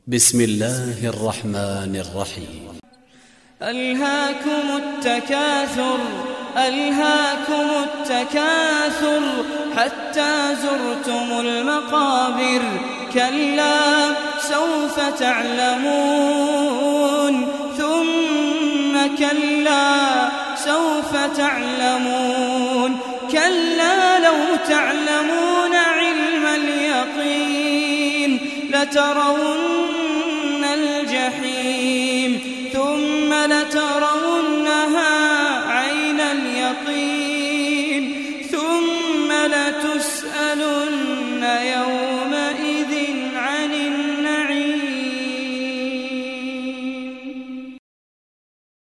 بسم الله الرحمن الرحيم. ألهاكم التكاثر ألهاكم التكاثر حتى زرتم المقابر كلا سوف تعلمون ثم كلا سوف تعلمون كلا لو تعلمون علم اليقين لترون الجحيم ثم لترونها عين اليقين ثم لتسألن